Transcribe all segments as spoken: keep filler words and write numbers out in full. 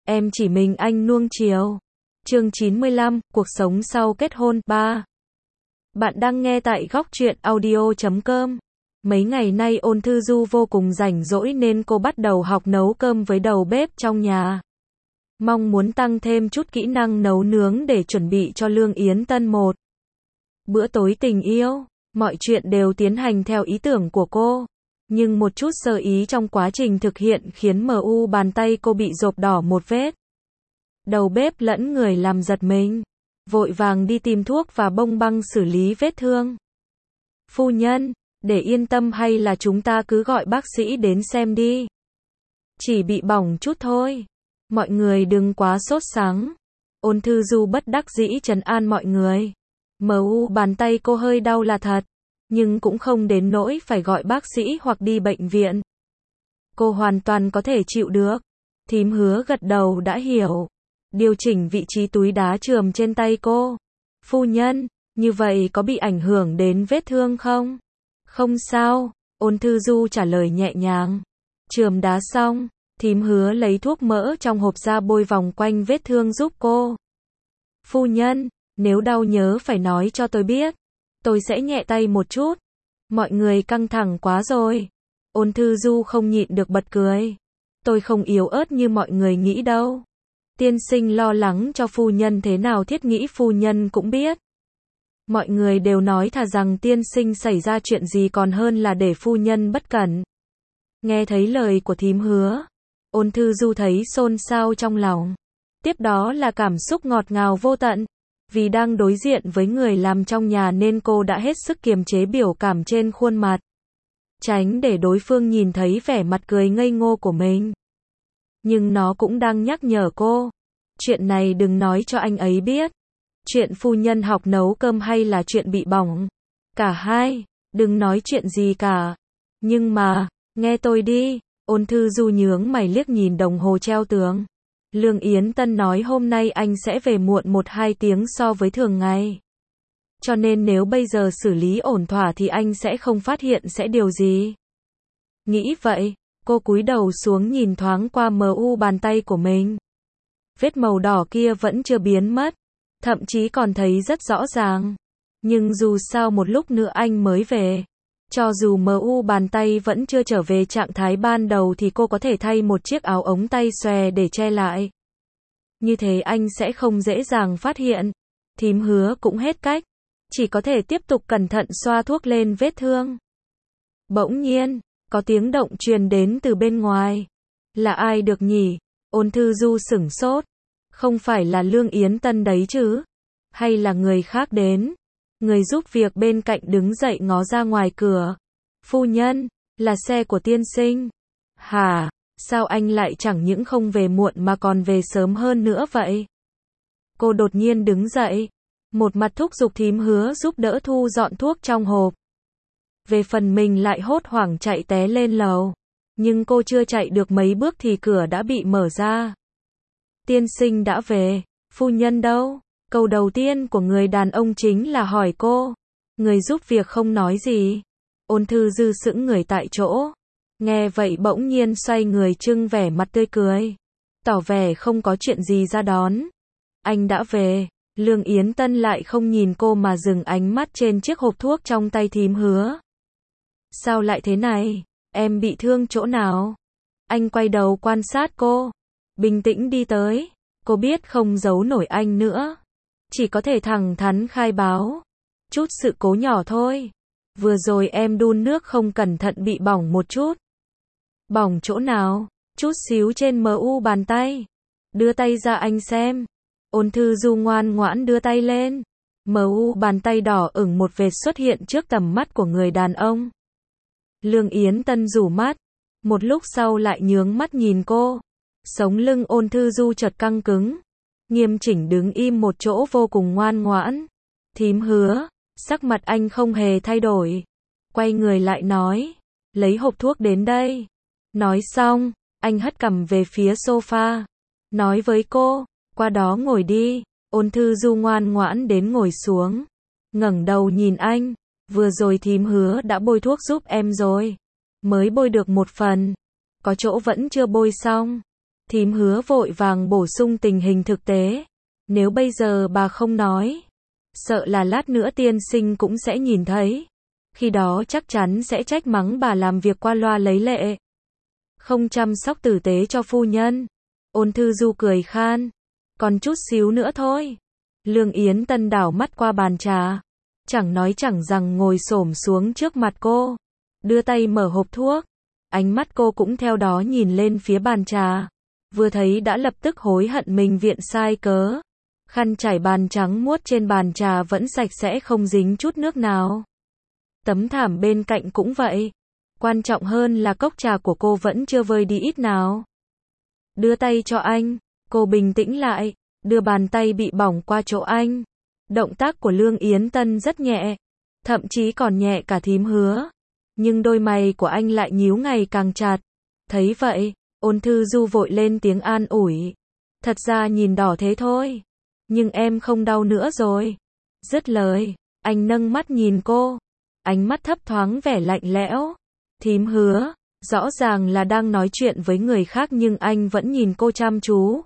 em chỉ mình anh nuông chiều. Chương chín mươi lăm, cuộc sống sau kết hôn, ba. Bạn đang nghe tại góc truyện audio chấm com. Mấy ngày nay Ôn Thư Du vô cùng rảnh rỗi nên cô bắt đầu học nấu cơm với đầu bếp trong nhà. Mong muốn tăng thêm chút kỹ năng nấu nướng để chuẩn bị cho Lương Yến Tân một bữa tối tình yêu. Mọi chuyện đều tiến hành theo ý tưởng của cô. Nhưng một chút sơ ý trong quá trình thực hiện khiến em u bàn tay cô bị rộp đỏ một vết. Đầu bếp lẫn người làm giật mình. Vội vàng đi tìm thuốc và bông băng xử lý vết thương. Phu nhân, để yên tâm hay là chúng ta cứ gọi bác sĩ đến xem đi. Chỉ bị bỏng chút thôi. Mọi người đừng quá sốt sắng. Ôn Thư Du bất đắc dĩ trấn an mọi người. em u bàn tay cô hơi đau là thật. Nhưng cũng không đến nỗi phải gọi bác sĩ hoặc đi bệnh viện. Cô hoàn toàn có thể chịu được. Thím Hứa gật đầu đã hiểu. Điều chỉnh vị trí túi đá chườm trên tay cô. Phu nhân, như vậy có bị ảnh hưởng đến vết thương không? Không sao, Ôn Thư Du trả lời nhẹ nhàng. Chườm đá xong, thím Hứa lấy thuốc mỡ trong hộp ra bôi vòng quanh vết thương giúp cô. Phu nhân, nếu đau nhớ phải nói cho tôi biết. Tôi sẽ nhẹ tay một chút. Mọi người căng thẳng quá rồi. Ôn Thư Du không nhịn được bật cười. Tôi không yếu ớt như mọi người nghĩ đâu. Tiên sinh lo lắng cho phu nhân thế nào thiết nghĩ phu nhân cũng biết. Mọi người đều nói thà rằng tiên sinh xảy ra chuyện gì còn hơn là để phu nhân bất cẩn. Nghe thấy lời của thím Hứa, Ôn Thư Du thấy xôn xao trong lòng. Tiếp đó là cảm xúc ngọt ngào vô tận. Vì đang đối diện với người làm trong nhà nên cô đã hết sức kiềm chế biểu cảm trên khuôn mặt. Tránh để đối phương nhìn thấy vẻ mặt cười ngây ngô của mình. Nhưng nó cũng đang nhắc nhở cô. Chuyện này đừng nói cho anh ấy biết. Chuyện phu nhân học nấu cơm hay là chuyện bị bỏng. Cả hai, đừng nói chuyện gì cả. Nhưng mà, nghe tôi đi. Ôn Thư Du nhướng mày liếc nhìn đồng hồ treo tường. Lương Yến Tân nói hôm nay anh sẽ về muộn một hai tiếng so với thường ngày. Cho nên nếu bây giờ xử lý ổn thỏa thì anh sẽ không phát hiện sẽ điều gì. Nghĩ vậy, cô cúi đầu xuống nhìn thoáng qua em u bàn tay của mình. Vết màu đỏ kia vẫn chưa biến mất, thậm chí còn thấy rất rõ ràng. Nhưng dù sao một lúc nữa anh mới về. Cho dù em u bàn tay vẫn chưa trở về trạng thái ban đầu thì cô có thể thay một chiếc áo ống tay xòe để che lại. Như thế anh sẽ không dễ dàng phát hiện. Thím Hứa cũng hết cách. Chỉ có thể tiếp tục cẩn thận xoa thuốc lên vết thương. Bỗng nhiên, có tiếng động truyền đến từ bên ngoài. Là ai được nhỉ? Ôn Thư Du sửng sốt. Không phải là Lương Yến Tân đấy chứ? Hay là người khác đến? Người giúp việc bên cạnh đứng dậy ngó ra ngoài cửa. Phu nhân, là xe của tiên sinh. Hả, sao anh lại chẳng những không về muộn mà còn về sớm hơn nữa vậy? Cô đột nhiên đứng dậy. Một mặt thúc giục thím Hứa giúp đỡ thu dọn thuốc trong hộp. Về phần mình lại hốt hoảng chạy té lên lầu. Nhưng cô chưa chạy được mấy bước thì cửa đã bị mở ra. Tiên sinh đã về, phu nhân đâu? Câu đầu tiên của người đàn ông chính là hỏi cô. Người giúp việc không nói gì. Ôn Thư Du sững người tại chỗ. Nghe vậy bỗng nhiên xoay người trưng vẻ mặt tươi cười. Tỏ vẻ không có chuyện gì ra đón. Anh đã về. Lương Yến Tân lại không nhìn cô mà dừng ánh mắt trên chiếc hộp thuốc trong tay thím Hứa. Sao lại thế này? Em bị thương chỗ nào? Anh quay đầu quan sát cô. Bình tĩnh đi tới. Cô biết không giấu nổi anh nữa. Chỉ có thể thẳng thắn khai báo. Chút sự cố nhỏ thôi. Vừa rồi em đun nước không cẩn thận bị bỏng một chút. Bỏng chỗ nào? Chút xíu trên em u bàn tay. Đưa tay ra anh xem. Ôn Thư Du ngoan ngoãn đưa tay lên. em u bàn tay đỏ ửng một vệt xuất hiện trước tầm mắt của người đàn ông. Lương Yến Tân rủ mắt. Một lúc sau lại nhướng mắt nhìn cô. Sống lưng Ôn Thư Du chợt căng cứng. Nghiêm chỉnh đứng im một chỗ vô cùng ngoan ngoãn. Thím Hứa, sắc mặt anh không hề thay đổi. Quay người lại nói. Lấy hộp thuốc đến đây. Nói xong, anh hất cằm về phía sofa. Nói với cô, qua đó ngồi đi. Ôn Thư Du ngoan ngoãn đến ngồi xuống. Ngẩng đầu nhìn anh. Vừa rồi thím Hứa đã bôi thuốc giúp em rồi. Mới bôi được một phần. Có chỗ vẫn chưa bôi xong. Thím Hứa vội vàng bổ sung tình hình thực tế. Nếu bây giờ bà không nói, sợ là lát nữa tiên sinh cũng sẽ nhìn thấy. Khi đó chắc chắn sẽ trách mắng bà làm việc qua loa lấy lệ. Không chăm sóc tử tế cho phu nhân. Ôn Thư Du cười khan. Còn chút xíu nữa thôi. Lương Yến Tân đảo mắt qua bàn trà. Chẳng nói chẳng rằng ngồi xổm xuống trước mặt cô. Đưa tay mở hộp thuốc. Ánh mắt cô cũng theo đó nhìn lên phía bàn trà. Vừa thấy đã lập tức hối hận mình viện sai cớ. Khăn trải bàn trắng muốt trên bàn trà vẫn sạch sẽ không dính chút nước nào. Tấm thảm bên cạnh cũng vậy. Quan trọng hơn là cốc trà của cô vẫn chưa vơi đi ít nào. Đưa tay cho anh. Cô bình tĩnh lại. Đưa bàn tay bị bỏng qua chỗ anh. Động tác của Lương Yến Tân rất nhẹ. Thậm chí còn nhẹ cả Thím Hứa. Nhưng đôi mày của anh lại nhíu ngày càng chặt. Thấy vậy, Ôn Thư Du vội lên tiếng an ủi. Thật ra nhìn đỏ thế thôi. Nhưng em không đau nữa rồi. Dứt lời, anh nâng mắt nhìn cô. Ánh mắt thấp thoáng vẻ lạnh lẽo. Thím Hứa, rõ ràng là đang nói chuyện với người khác nhưng anh vẫn nhìn cô chăm chú.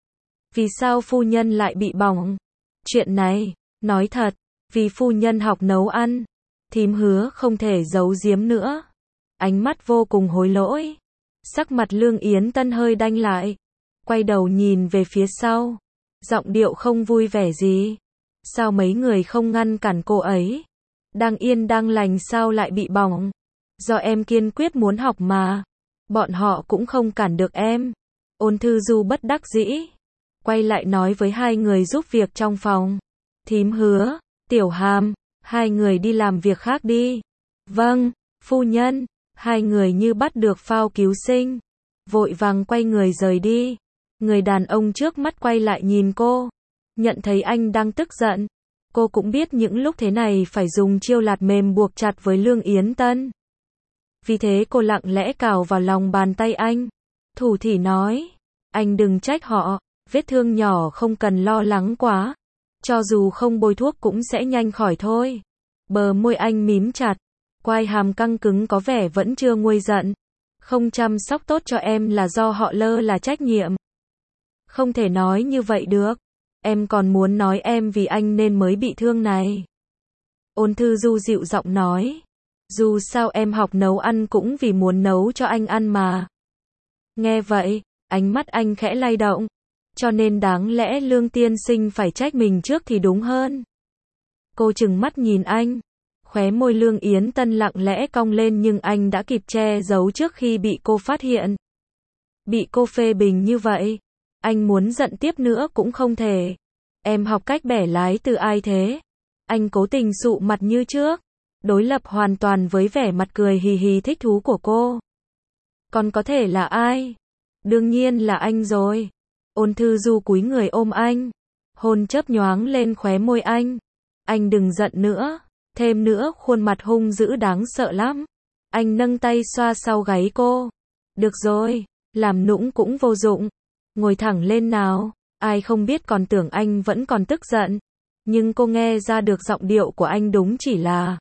Vì sao phu nhân lại bị bỏng? Chuyện này, nói thật, vì phu nhân học nấu ăn. Thím Hứa không thể giấu giếm nữa. Ánh mắt vô cùng hối lỗi. Sắc mặt Lương Yến Tân hơi đanh lại. Quay đầu nhìn về phía sau. Giọng điệu không vui vẻ gì. Sao mấy người không ngăn cản cô ấy? Đang yên đang lành sao lại bị bỏng? Do em kiên quyết muốn học mà. Bọn họ cũng không cản được em. Ôn Thư Du bất đắc dĩ. Quay lại nói với hai người giúp việc trong phòng. Thím Hứa, Tiểu Hàm, hai người đi làm việc khác đi. Vâng, phu nhân. Hai người như bắt được phao cứu sinh. Vội vàng quay người rời đi. Người đàn ông trước mắt quay lại nhìn cô. Nhận thấy anh đang tức giận. Cô cũng biết những lúc thế này phải dùng chiêu lạt mềm buộc chặt với Lương Yến Tân. Vì thế cô lặng lẽ cào vào lòng bàn tay anh. Thủ thỉ nói. Anh đừng trách họ. Vết thương nhỏ không cần lo lắng quá. Cho dù không bôi thuốc cũng sẽ nhanh khỏi thôi. Bờ môi anh mím chặt. Quai hàm căng cứng có vẻ vẫn chưa nguôi giận. Không chăm sóc tốt cho em là do họ lơ là trách nhiệm. Không thể nói như vậy được. Em còn muốn nói em vì anh nên mới bị thương này. Ôn Thư Du dịu giọng nói. Dù sao em học nấu ăn cũng vì muốn nấu cho anh ăn mà. Nghe vậy, ánh mắt anh khẽ lay động. Cho nên đáng lẽ Lương tiên sinh phải trách mình trước thì đúng hơn. Cô trừng mắt nhìn anh. Khóe môi Lương Yến Tân lặng lẽ cong lên nhưng anh đã kịp che giấu trước khi bị cô phát hiện. Bị cô phê bình như vậy, anh muốn giận tiếp nữa cũng không thể. Em học cách bẻ lái từ ai thế? Anh cố tình sụ mặt như trước, đối lập hoàn toàn với vẻ mặt cười hì hì thích thú của cô. Còn có thể là ai? Đương nhiên là anh rồi. Ôn Thư Du cúi người ôm anh, hôn chớp nhoáng lên khóe môi anh. Anh đừng giận nữa. Thêm nữa khuôn mặt hung dữ đáng sợ lắm. Anh nâng tay xoa sau gáy cô. Được rồi, làm nũng cũng vô dụng. Ngồi thẳng lên nào. Ai không biết còn tưởng anh vẫn còn tức giận. Nhưng cô nghe ra được giọng điệu của anh đúng chỉ là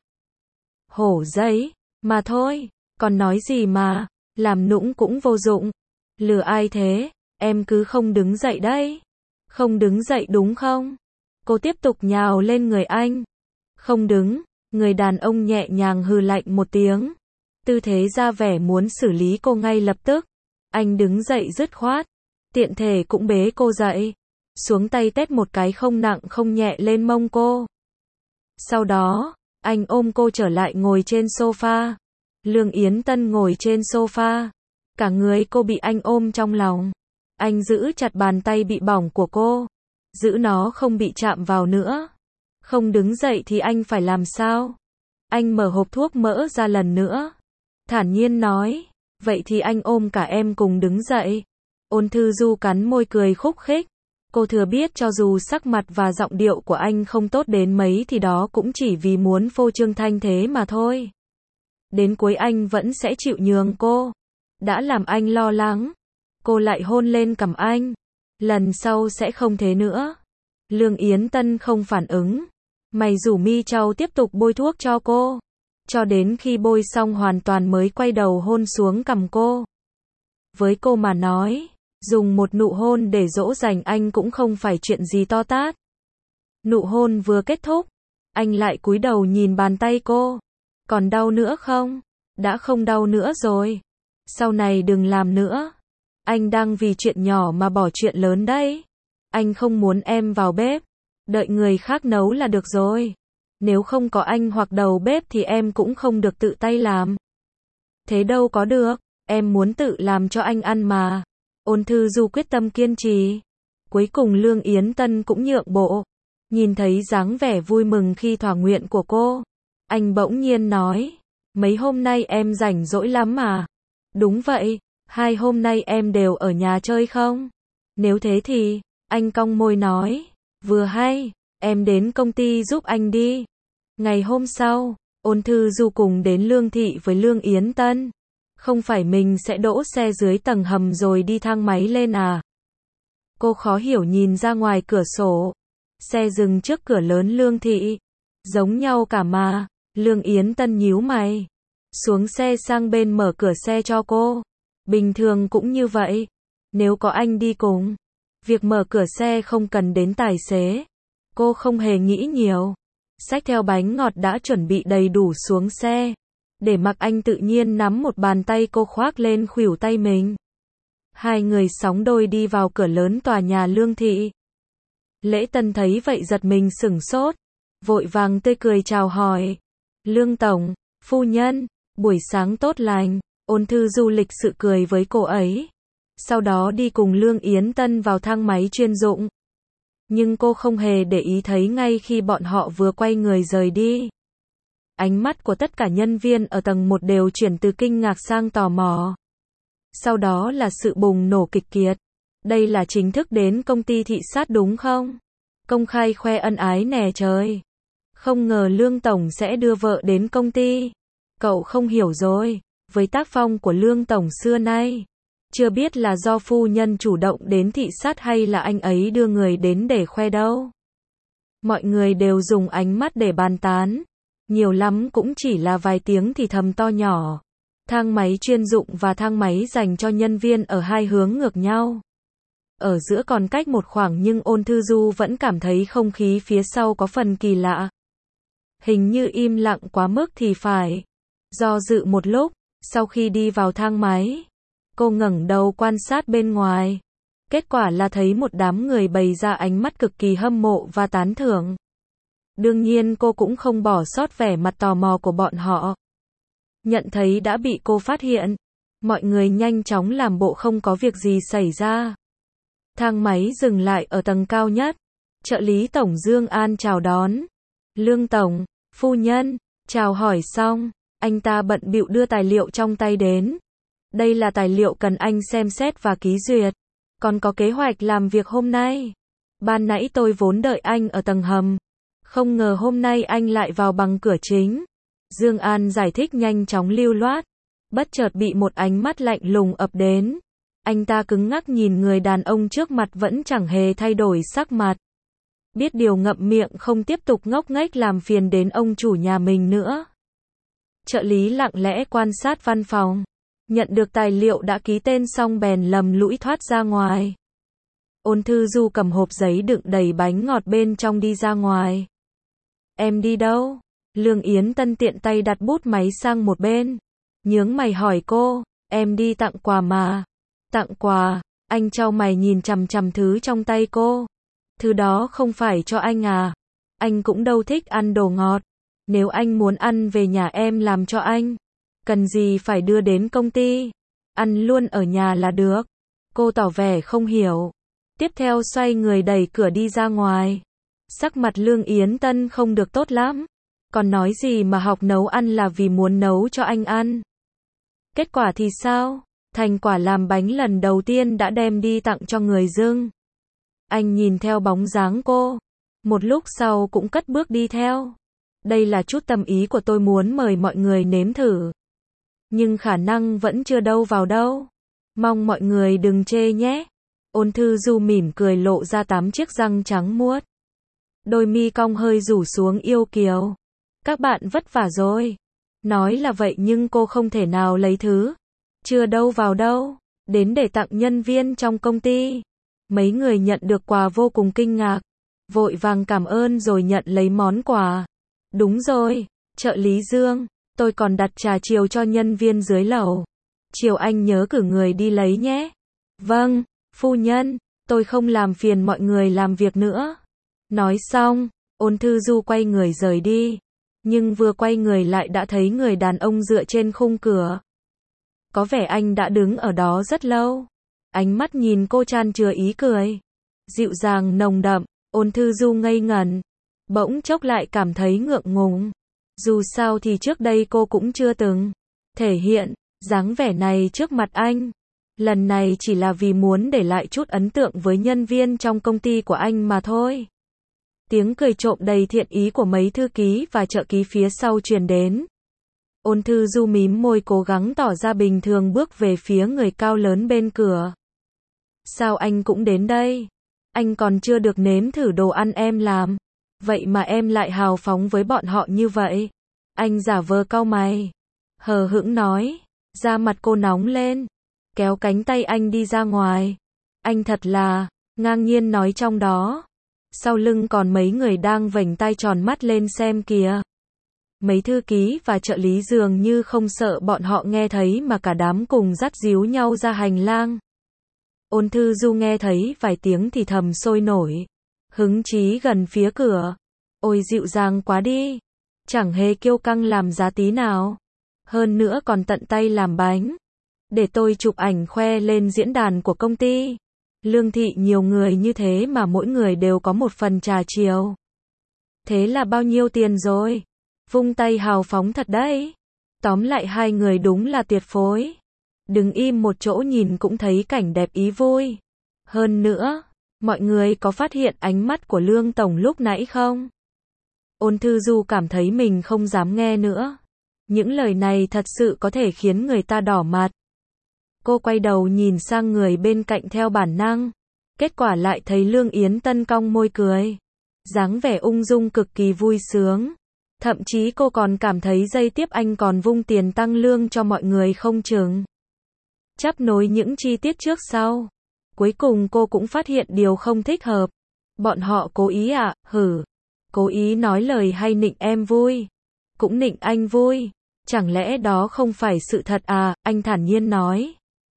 hổ giấy, mà thôi. Còn nói gì mà, làm nũng cũng vô dụng. Lừa ai thế, em cứ không đứng dậy đấy. Không đứng dậy đúng không? Cô tiếp tục nhào lên người anh. Không đứng, người đàn ông nhẹ nhàng hừ lạnh một tiếng. Tư thế ra vẻ muốn xử lý cô ngay lập tức. Anh đứng dậy dứt khoát. Tiện thể cũng bế cô dậy. Xuống tay tét một cái không nặng không nhẹ lên mông cô. Sau đó, anh ôm cô trở lại ngồi trên sofa. Lương Yến Tân ngồi trên sofa. Cả người cô bị anh ôm trong lòng. Anh giữ chặt bàn tay bị bỏng của cô. Giữ nó không bị chạm vào nữa. Không đứng dậy thì anh phải làm sao? Anh mở hộp thuốc mỡ ra lần nữa. Thản nhiên nói. Vậy thì anh ôm cả em cùng đứng dậy. Ôn Thư Du cắn môi cười khúc khích. Cô thừa biết cho dù sắc mặt và giọng điệu của anh không tốt đến mấy thì đó cũng chỉ vì muốn phô trương thanh thế mà thôi. Đến cuối anh vẫn sẽ chịu nhường cô. Đã làm anh lo lắng. Cô lại hôn lên cằm anh. Lần sau sẽ không thế nữa. Lương Yến Tân không phản ứng. Mày rủ Mi Châu tiếp tục bôi thuốc cho cô. Cho đến khi bôi xong hoàn toàn mới quay đầu hôn xuống cằm cô. Với cô mà nói, Dùng một nụ hôn để dỗ dành anh cũng không phải chuyện gì to tát. Nụ hôn vừa kết thúc, anh lại cúi đầu nhìn bàn tay cô. Còn đau nữa không? Đã không đau nữa rồi. Sau này đừng làm nữa. Anh đang vì chuyện nhỏ mà bỏ chuyện lớn đấy. Anh không muốn em vào bếp. Đợi người khác nấu là được rồi. Nếu không có anh hoặc đầu bếp thì em cũng không được tự tay làm. Thế đâu có được, em muốn tự làm cho anh ăn mà. Ôn Thư Du quyết tâm kiên trì. Cuối cùng Lương Yến Tân cũng nhượng bộ. Nhìn thấy dáng vẻ vui mừng khi thỏa nguyện của cô, anh bỗng nhiên nói, mấy hôm nay em rảnh rỗi lắm mà. Đúng vậy, hai hôm nay em đều ở nhà chơi không? Nếu thế thì, anh cong môi nói, vừa hay, em đến công ty giúp anh đi. Ngày hôm sau, Ôn Thư Du cùng đến Lương Thị với Lương Yến Tân. Không phải mình sẽ đỗ xe dưới tầng hầm rồi đi thang máy lên à? Cô khó hiểu nhìn ra ngoài cửa sổ. Xe dừng trước cửa lớn Lương Thị. Giống nhau cả mà. Lương Yến Tân nhíu mày. Xuống xe sang bên mở cửa xe cho cô. Bình thường cũng như vậy. Nếu có anh đi cùng, việc mở cửa xe không cần đến tài xế. Cô không hề nghĩ nhiều. Xách theo bánh ngọt đã chuẩn bị đầy đủ xuống xe. Để mặc anh tự nhiên nắm một bàn tay cô khoác lên khuỷu tay mình. Hai người sóng đôi đi vào cửa lớn tòa nhà Lương Thị. Lễ Tân thấy vậy giật mình sửng sốt. Vội vàng tươi cười chào hỏi. Lương Tổng, phu nhân, buổi sáng tốt lành. Ôn Thư Du lịch sự cười với cô ấy. Sau đó đi cùng Lương Yến Tân vào thang máy chuyên dụng. Nhưng cô không hề để ý thấy ngay khi bọn họ vừa quay người rời đi. Ánh mắt của tất cả nhân viên ở tầng một đều chuyển từ kinh ngạc sang tò mò. Sau đó là sự bùng nổ kịch kiệt. Đây là chính thức đến công ty thị sát đúng không? Công khai khoe ân ái nè trời. Không ngờ Lương Tổng sẽ đưa vợ đến công ty. Cậu không hiểu rồi. Với tác phong của Lương Tổng xưa nay, chưa biết là do phu nhân chủ động đến thị sát hay là anh ấy đưa người đến để khoe đâu. Mọi người đều dùng ánh mắt để bàn tán. Nhiều lắm cũng chỉ là vài tiếng thì thầm to nhỏ. Thang máy chuyên dụng và thang máy dành cho nhân viên ở hai hướng ngược nhau. Ở giữa còn cách một khoảng nhưng Ôn Thư Du vẫn cảm thấy không khí phía sau có phần kỳ lạ. Hình như im lặng quá mức thì phải. Do dự một lúc, sau khi đi vào thang máy, cô ngẩng đầu quan sát bên ngoài. Kết quả là thấy một đám người bày ra ánh mắt cực kỳ hâm mộ và tán thưởng. Đương nhiên cô cũng không bỏ sót vẻ mặt tò mò của bọn họ. Nhận thấy đã bị cô phát hiện, mọi người nhanh chóng làm bộ không có việc gì xảy ra. Thang máy dừng lại ở tầng cao nhất. Trợ lý tổng Dương An chào đón. Lương Tổng, phu nhân, chào hỏi xong, anh ta bận bịu đưa tài liệu trong tay đến. Đây là tài liệu cần anh xem xét và ký duyệt. Còn có kế hoạch làm việc hôm nay. Ban nãy tôi vốn đợi anh ở tầng hầm. Không ngờ hôm nay anh lại vào bằng cửa chính. Dương An giải thích nhanh chóng lưu loát. Bất chợt bị một ánh mắt lạnh lùng ập đến. Anh ta cứng ngắc nhìn người đàn ông trước mặt vẫn chẳng hề thay đổi sắc mặt. Biết điều ngậm miệng không tiếp tục ngốc nghếch làm phiền đến ông chủ nhà mình nữa. Trợ lý lặng lẽ quan sát văn phòng. Nhận được tài liệu đã ký tên xong bèn lầm lũi thoát ra ngoài. Ôn Thư Du cầm hộp giấy đựng đầy bánh ngọt bên trong đi ra ngoài. Em đi đâu? Lương Yến Tân tiện tay đặt bút máy sang một bên. Nhướng mày hỏi cô, em đi tặng quà mà. Tặng quà? Anh chau mày nhìn chằm chằm thứ trong tay cô. Thứ đó không phải cho anh à? Anh cũng đâu thích ăn đồ ngọt. Nếu anh muốn ăn về nhà em làm cho anh. Cần gì phải đưa đến công ty? Ăn luôn ở nhà là được. Cô tỏ vẻ không hiểu. Tiếp theo xoay người đẩy cửa đi ra ngoài. Sắc mặt Lương Yến Tân không được tốt lắm. Còn nói gì mà học nấu ăn là vì muốn nấu cho anh ăn. Kết quả thì sao? Thành quả làm bánh lần đầu tiên đã đem đi tặng cho người dưng. Anh nhìn theo bóng dáng cô. Một lúc sau cũng cất bước đi theo. Đây là chút tâm ý của tôi muốn mời mọi người nếm thử. Nhưng khả năng vẫn chưa đâu vào đâu. Mong mọi người đừng chê nhé. Ôn Thư Du mỉm cười lộ ra tám chiếc răng trắng muốt. Đôi mi cong hơi rủ xuống yêu kiều. Các bạn vất vả rồi. Nói là vậy nhưng cô không thể nào lấy thứ chưa đâu vào đâu. đến để tặng nhân viên trong công ty. Mấy người nhận được quà vô cùng kinh ngạc, vội vàng cảm ơn rồi nhận lấy món quà. Đúng rồi, trợ lý Dương, tôi còn đặt trà chiều cho nhân viên dưới lầu. Chiều anh nhớ cử người đi lấy nhé. Vâng, phu nhân, tôi không làm phiền mọi người làm việc nữa. Nói xong, Ôn Thư Du quay người rời đi. Nhưng vừa quay người lại đã thấy người đàn ông dựa trên khung cửa. Có vẻ anh đã đứng ở đó rất lâu. Ánh mắt nhìn cô tràn chứa ý cười. Dịu dàng nồng đậm, Ôn Thư Du ngây ngẩn. Bỗng chốc lại cảm thấy ngượng ngùng. Dù sao thì trước đây cô cũng chưa từng thể hiện dáng vẻ này trước mặt anh. Lần này chỉ là vì muốn để lại chút ấn tượng với nhân viên trong công ty của anh mà thôi. Tiếng cười trộm đầy thiện ý của mấy thư ký và trợ ký phía sau truyền đến. Ôn Thư Du mím môi cố gắng tỏ ra bình thường bước về phía người cao lớn bên cửa. Sao anh cũng đến đây? Anh còn chưa được nếm thử đồ ăn em làm. Vậy mà em lại hào phóng với bọn họ như vậy. Anh giả vờ cau mày. Hờ hững nói. Da mặt cô nóng lên. Kéo cánh tay anh đi ra ngoài. Anh thật là, ngang nhiên nói trong đó. Sau lưng còn mấy người đang vểnh tai tròn mắt lên xem kìa. Mấy thư ký và trợ lý dường như không sợ bọn họ nghe thấy mà cả đám cùng dắt díu nhau ra hành lang. Ôn Thư Du nghe thấy vài tiếng thì thầm sôi nổi. Hứng chí gần phía cửa. Ôi dịu dàng quá đi. Chẳng hề kiêu căng làm giá tí nào. Hơn nữa còn tận tay làm bánh. Để tôi chụp ảnh khoe lên diễn đàn của công ty. Lương thị nhiều người như thế mà mỗi người đều có một phần trà chiều. Thế là bao nhiêu tiền rồi? Vung tay hào phóng thật đấy. Tóm lại hai người đúng là tuyệt phối. Đừng im một chỗ nhìn cũng thấy cảnh đẹp ý vui. Hơn nữa, mọi người có phát hiện ánh mắt của Lương Tổng lúc nãy không? Ôn Thư Du cảm thấy mình không dám nghe nữa. Những lời này thật sự có thể khiến người ta đỏ mặt. Cô quay đầu nhìn sang người bên cạnh theo bản năng. Kết quả lại thấy Lương Yến Tân cong môi cười. Dáng vẻ ung dung cực kỳ vui sướng. Thậm chí cô còn cảm thấy giây tiếp anh còn vung tiền tăng lương cho mọi người không chừng. Chắp nối những chi tiết trước sau. Cuối cùng cô cũng phát hiện điều không thích hợp. Bọn họ cố ý à, hử. Cố ý nói lời hay nịnh em vui. Cũng nịnh anh vui. Chẳng lẽ đó không phải sự thật à, anh thản nhiên nói.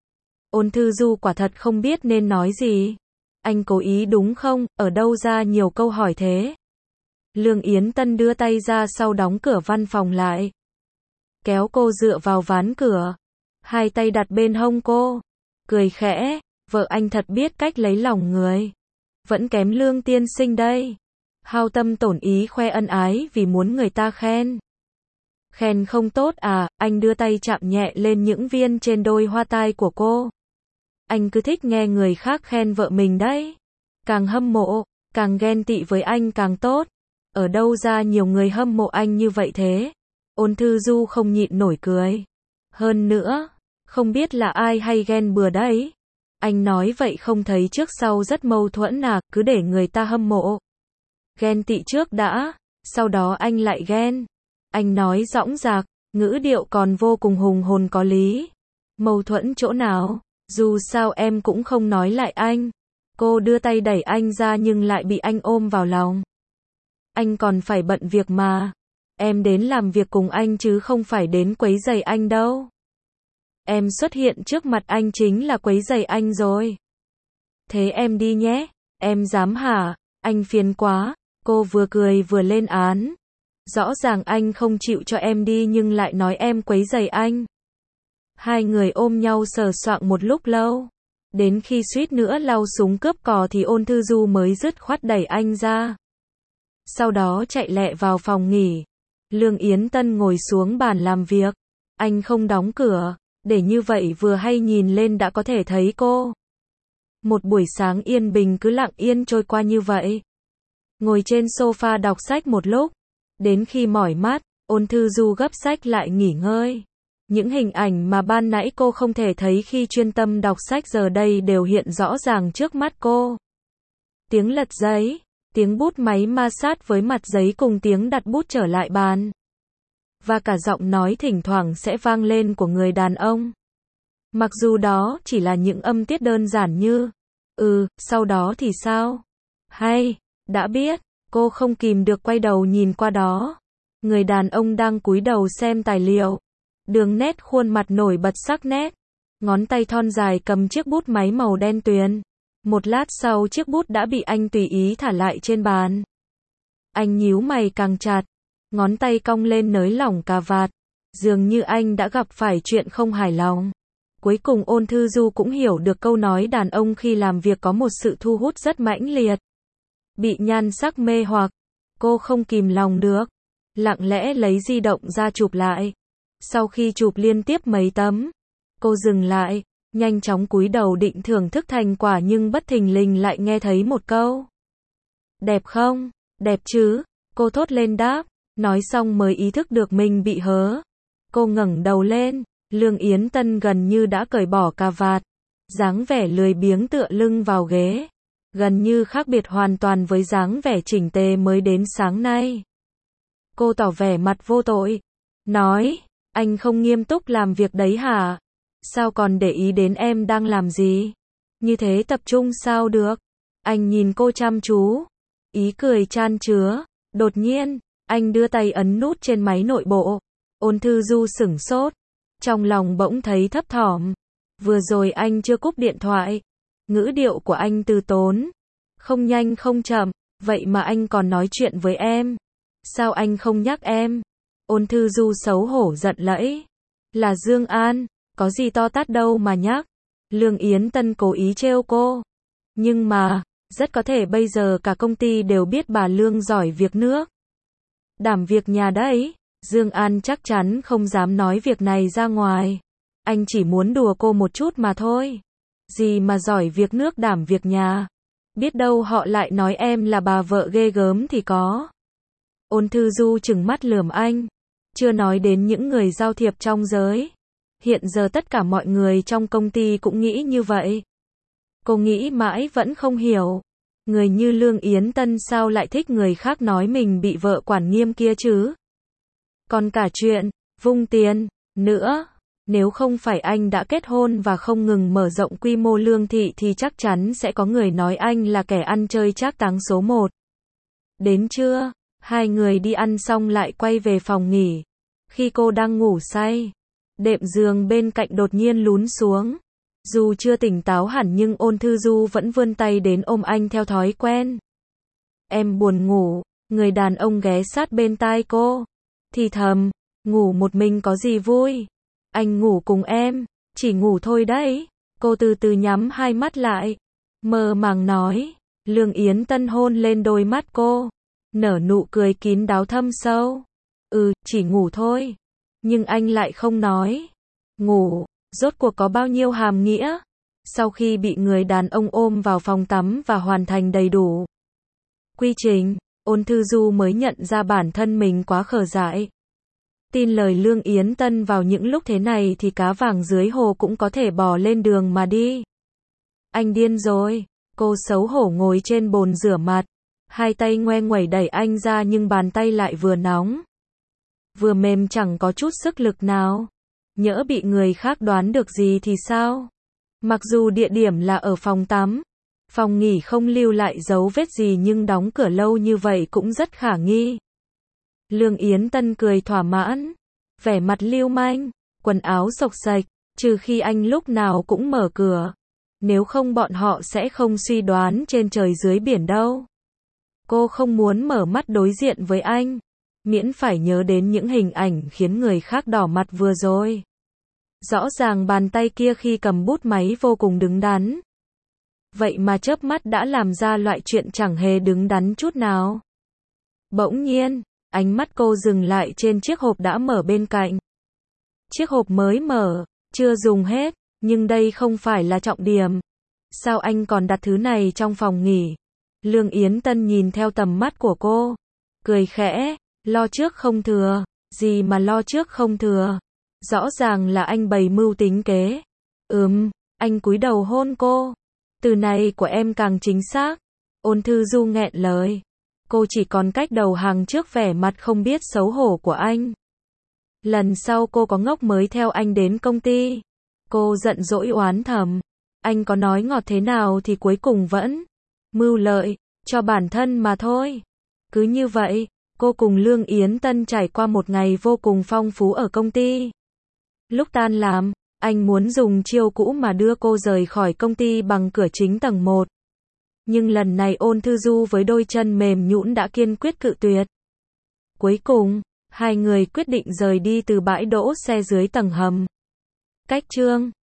Ôn Thư Du quả thật không biết nên nói gì. Anh cố ý đúng không, ở đâu ra nhiều câu hỏi thế. Lương Yến Tân đưa tay ra sau đóng cửa văn phòng lại. Kéo cô dựa vào ván cửa. Hai tay đặt bên hông cô. Cười khẽ, vợ anh thật biết cách lấy lòng người. Vẫn kém Lương tiên sinh đây. Hao tâm tổn ý khoe ân ái vì muốn người ta khen. Khen không tốt à, anh đưa tay chạm nhẹ lên những viên trên đôi hoa tai của cô. Anh cứ thích nghe người khác khen vợ mình đấy. Càng hâm mộ, càng ghen tị với anh càng tốt. Ở đâu ra nhiều người hâm mộ anh như vậy thế? Ôn Thư Du không nhịn nổi cười. Hơn nữa, không biết là ai hay ghen bừa đấy. Anh nói vậy không thấy trước sau rất mâu thuẫn à, cứ để người ta hâm mộ. Ghen tị trước đã, sau đó anh lại ghen. Anh nói dõng dạc, ngữ điệu còn vô cùng hùng hồn có lý. Mâu thuẫn chỗ nào? Dù sao em cũng không nói lại anh. Cô đưa tay đẩy anh ra nhưng lại bị anh ôm vào lòng. Anh còn phải bận việc mà. Em đến làm việc cùng anh chứ không phải đến quấy rầy anh đâu. Em xuất hiện trước mặt anh chính là quấy rầy anh rồi. Thế em đi nhé. Em dám hả? Anh phiền quá. Cô vừa cười vừa lên án. Rõ ràng anh không chịu cho em đi nhưng lại nói em quấy rầy anh. Hai người ôm nhau sờ soạng một lúc lâu. Đến khi suýt nữa lau súng cướp cò thì Ôn Thư Du mới dứt khoát đẩy anh ra. Sau đó chạy lẹ vào phòng nghỉ. Lương Yến Tân ngồi xuống bàn làm việc. Anh không đóng cửa, để như vậy vừa hay nhìn lên đã có thể thấy cô. Một buổi sáng yên bình cứ lặng yên trôi qua như vậy. Ngồi trên sofa đọc sách một lúc. Đến khi mỏi mắt, Ôn Thư Du gấp sách lại nghỉ ngơi. Những hình ảnh mà ban nãy cô không thể thấy khi chuyên tâm đọc sách giờ đây đều hiện rõ ràng trước mắt cô. Tiếng lật giấy, tiếng bút máy ma sát với mặt giấy cùng tiếng đặt bút trở lại bàn. Và cả giọng nói thỉnh thoảng sẽ vang lên của người đàn ông. Mặc dù đó chỉ là những âm tiết đơn giản như, ừ, sau đó thì sao? Hay, đã biết, cô không kìm được quay đầu nhìn qua đó. Người đàn ông đang cúi đầu xem tài liệu. Đường nét khuôn mặt nổi bật sắc nét. Ngón tay thon dài cầm chiếc bút máy màu đen tuyền. Một lát sau chiếc bút đã bị anh tùy ý thả lại trên bàn. Anh nhíu mày càng chặt. Ngón tay cong lên nới lỏng cà vạt. Dường như anh đã gặp phải chuyện không hài lòng. Cuối cùng Ôn Thư Du cũng hiểu được câu nói đàn ông khi làm việc có một sự thu hút rất mãnh liệt. Bị nhan sắc mê hoặc, cô không kìm lòng được. Lặng lẽ lấy di động ra chụp lại. Sau khi chụp liên tiếp mấy tấm, cô dừng lại, nhanh chóng cúi đầu định thưởng thức thành quả nhưng bất thình lình lại nghe thấy một câu. Đẹp không? Đẹp chứ? Cô thốt lên đáp, nói xong mới ý thức được mình bị hớ. Cô ngẩng đầu lên, Lương Yến Tân gần như đã cởi bỏ cà vạt, dáng vẻ lười biếng tựa lưng vào ghế, gần như khác biệt hoàn toàn với dáng vẻ chỉnh tề mới đến sáng nay. Cô tỏ vẻ mặt vô tội, nói, anh không nghiêm túc làm việc đấy hả? Sao còn để ý đến em đang làm gì? Như thế tập trung sao được? Anh nhìn cô chăm chú, ý cười chan chứa. Đột nhiên, anh đưa tay ấn nút trên máy nội bộ. Ôn Thư Du sửng sốt, trong lòng bỗng thấy thấp thỏm. Vừa rồi anh chưa cúp điện thoại. Ngữ điệu của anh từ tốn, không nhanh không chậm, vậy mà anh còn nói chuyện với em. Sao anh không nhắc em? Ôn Thư Du xấu hổ giận lẫy. Là Dương An, có gì to tát đâu mà nhắc. Lương Yến Tân cố ý trêu cô. Nhưng mà, rất có thể bây giờ cả công ty đều biết bà Lương giỏi việc nước. Đảm việc nhà đấy. Dương An chắc chắn không dám nói việc này ra ngoài. Anh chỉ muốn đùa cô một chút mà thôi. Gì mà giỏi việc nước đảm việc nhà. Biết đâu họ lại nói em là bà vợ ghê gớm thì có. Ôn Thư Du trừng mắt lườm anh. Chưa nói đến những người giao thiệp trong giới. Hiện giờ tất cả mọi người trong công ty cũng nghĩ như vậy. Cô nghĩ mãi vẫn không hiểu. Người như Lương Yến Tân sao lại thích người khác nói mình bị vợ quản nghiêm kia chứ? Còn cả chuyện vung tiền nữa, nếu không phải anh đã kết hôn và không ngừng mở rộng quy mô lương thị thì chắc chắn sẽ có người nói anh là kẻ ăn chơi trác táng số một. Đến trưa, hai người đi ăn xong lại quay về phòng nghỉ. Khi cô đang ngủ say, đệm giường bên cạnh đột nhiên lún xuống. Dù chưa tỉnh táo hẳn nhưng Ôn Thư Du vẫn vươn tay đến ôm anh theo thói quen. Em buồn ngủ, người đàn ông ghé sát bên tai cô. Thì thầm, ngủ một mình có gì vui? Anh ngủ cùng em, chỉ ngủ thôi đấy. Cô từ từ nhắm hai mắt lại, mơ màng nói. Lương Yến Tân hôn lên đôi mắt cô, nở nụ cười kín đáo thâm sâu. Ừ, chỉ ngủ thôi. Nhưng anh lại không nói. Ngủ, rốt cuộc có bao nhiêu hàm nghĩa? Sau khi bị người đàn ông ôm vào phòng tắm và hoàn thành đầy đủ quy trình, Ôn Thư Du mới nhận ra bản thân mình quá khờ dại. Tin lời Lương Yến Tân vào những lúc thế này thì cá vàng dưới hồ cũng có thể bò lên đường mà đi. Anh điên rồi. Cô xấu hổ ngồi trên bồn rửa mặt. Hai tay ngoe nguẩy đẩy anh ra nhưng bàn tay lại vừa nóng, vừa mềm chẳng có chút sức lực nào. Nhỡ bị người khác đoán được gì thì sao? Mặc dù địa điểm là ở phòng tắm, phòng nghỉ không lưu lại dấu vết gì nhưng đóng cửa lâu như vậy cũng rất khả nghi. Lương Yến Tân cười thỏa mãn, vẻ mặt lưu manh, quần áo xộc xệch, trừ khi anh lúc nào cũng mở cửa. Nếu không bọn họ sẽ không suy đoán trên trời dưới biển đâu. Cô không muốn mở mắt đối diện với anh, miễn phải nhớ đến những hình ảnh khiến người khác đỏ mặt vừa rồi. Rõ ràng bàn tay kia khi cầm bút máy vô cùng đứng đắn. Vậy mà chớp mắt đã làm ra loại chuyện chẳng hề đứng đắn chút nào. Bỗng nhiên, ánh mắt cô dừng lại trên chiếc hộp đã mở bên cạnh. Chiếc hộp mới mở, chưa dùng hết, nhưng đây không phải là trọng điểm. Sao anh còn đặt thứ này trong phòng nghỉ? Lương Yến Tân nhìn theo tầm mắt của cô, cười khẽ, lo trước không thừa, gì mà lo trước không thừa. Rõ ràng là anh bày mưu tính kế. Ừm, anh cúi đầu hôn cô. Từ này của em càng chính xác. Ôn Thư Du nghẹn lời. Cô chỉ còn cách đầu hàng trước vẻ mặt không biết xấu hổ của anh. Lần sau cô có ngốc mới theo anh đến công ty. Cô giận dỗi oán thầm. Anh có nói ngọt thế nào thì cuối cùng vẫn mưu lợi cho bản thân mà thôi. Cứ như vậy, cô cùng Lương Yến Tân trải qua một ngày vô cùng phong phú ở công ty. Lúc tan làm, anh muốn dùng chiêu cũ mà đưa cô rời khỏi công ty bằng cửa chính tầng một. Nhưng lần này Ôn Thư Du với đôi chân mềm nhũn đã kiên quyết cự tuyệt. Cuối cùng, hai người quyết định rời đi từ bãi đỗ xe dưới tầng hầm. Cách chương